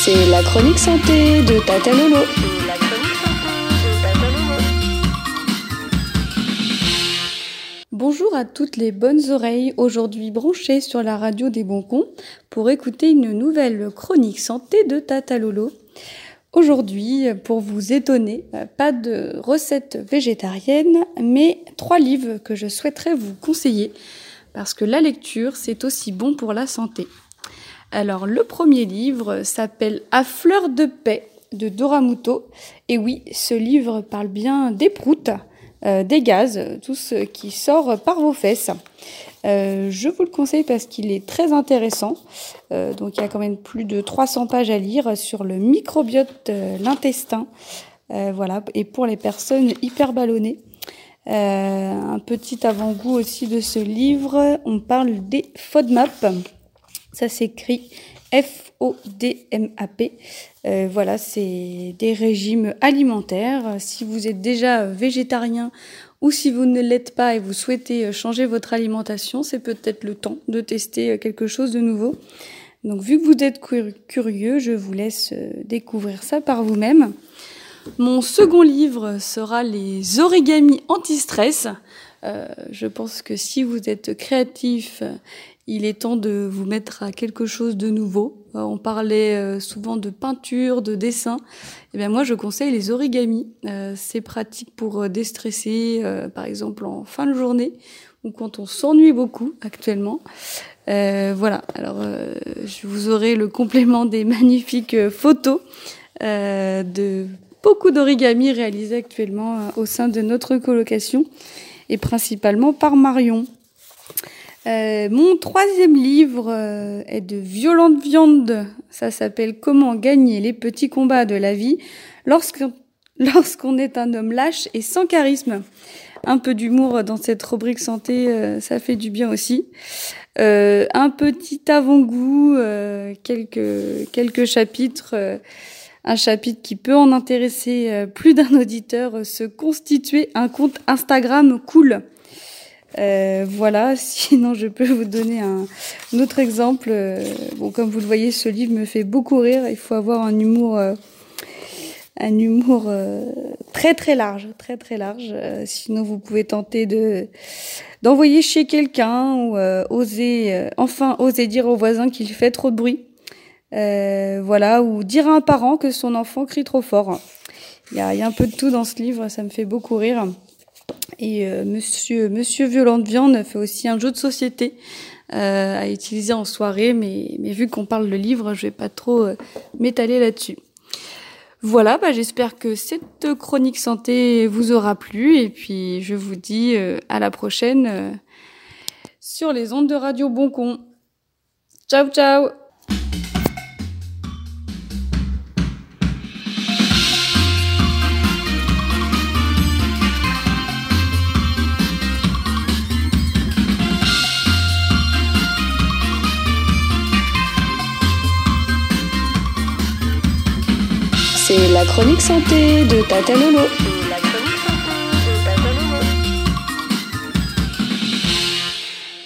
C'est la chronique santé de Tata Lolo. Bonjour à toutes les bonnes oreilles, aujourd'hui branchées sur la radio des Boncons pour écouter une nouvelle chronique santé de Tata Lolo. Aujourd'hui, pour vous étonner, pas de recettes végétariennes, mais 3 livres que je souhaiterais vous conseiller parce que la lecture, c'est aussi bon pour la santé. Alors, le premier livre s'appelle « À fleur de paix » de Dora Muto. Et oui, ce livre parle bien des proutes, des gaz, tout ce qui sort par vos fesses. Je vous le conseille parce qu'il est très intéressant. Donc, il y a quand même plus de 300 pages à lire sur le microbiote, l'intestin. Voilà, et pour les personnes hyper ballonnées. Un petit avant-goût aussi de ce livre, on parle des FODMAP. Ça s'écrit FODMAP. Voilà, c'est des régimes alimentaires. Si vous êtes déjà végétarien ou si vous ne l'êtes pas et vous souhaitez changer votre alimentation, c'est peut-être le temps de tester quelque chose de nouveau. Donc, vu que vous êtes curieux, je vous laisse découvrir ça par vous-même. Mon second livre sera les origamis anti-stress. Je pense que si vous êtes créatif, il est temps de vous mettre à quelque chose de nouveau. On parlait souvent de peinture, de dessin. Eh bien moi, je conseille les origamis. C'est pratique pour déstresser, par exemple en fin de journée ou quand on s'ennuie beaucoup actuellement. Voilà. Alors, vous aurez le complément des magnifiques photos de beaucoup d'origamis réalisés actuellement au sein de notre colocation et principalement par Marion. Mon troisième livre est de Violente Viande. Ça s'appelle « Comment gagner les petits combats de la vie lorsqu'on est un homme lâche et sans charisme ». Un peu d'humour dans cette rubrique santé, ça fait du bien aussi. Un petit avant-goût, quelques chapitres. Un chapitre qui peut en intéresser plus d'un auditeur, se constituer un compte Instagram cool. Voilà, sinon je peux vous donner un autre exemple. Bon, comme vous le voyez, ce livre me fait beaucoup rire. Il faut avoir un humour très très large, très large. Sinon, vous pouvez tenter d'envoyer chez quelqu'un ou oser dire au voisin qu'il fait trop de bruit. Voilà, ou dire à un parent que son enfant crie trop fort. Il y a un peu de tout dans ce livre, ça me fait beaucoup rire. Et Monsieur Violente Viande fait aussi un jeu de société à utiliser en soirée, mais vu qu'on parle de livre, je vais pas trop m'étaler là-dessus. Voilà, j'espère que cette chronique santé vous aura plu, et puis je vous dis à la prochaine sur les ondes de Radio Boncon. Ciao, ciao! C'est la chronique santé de Tata Lolo.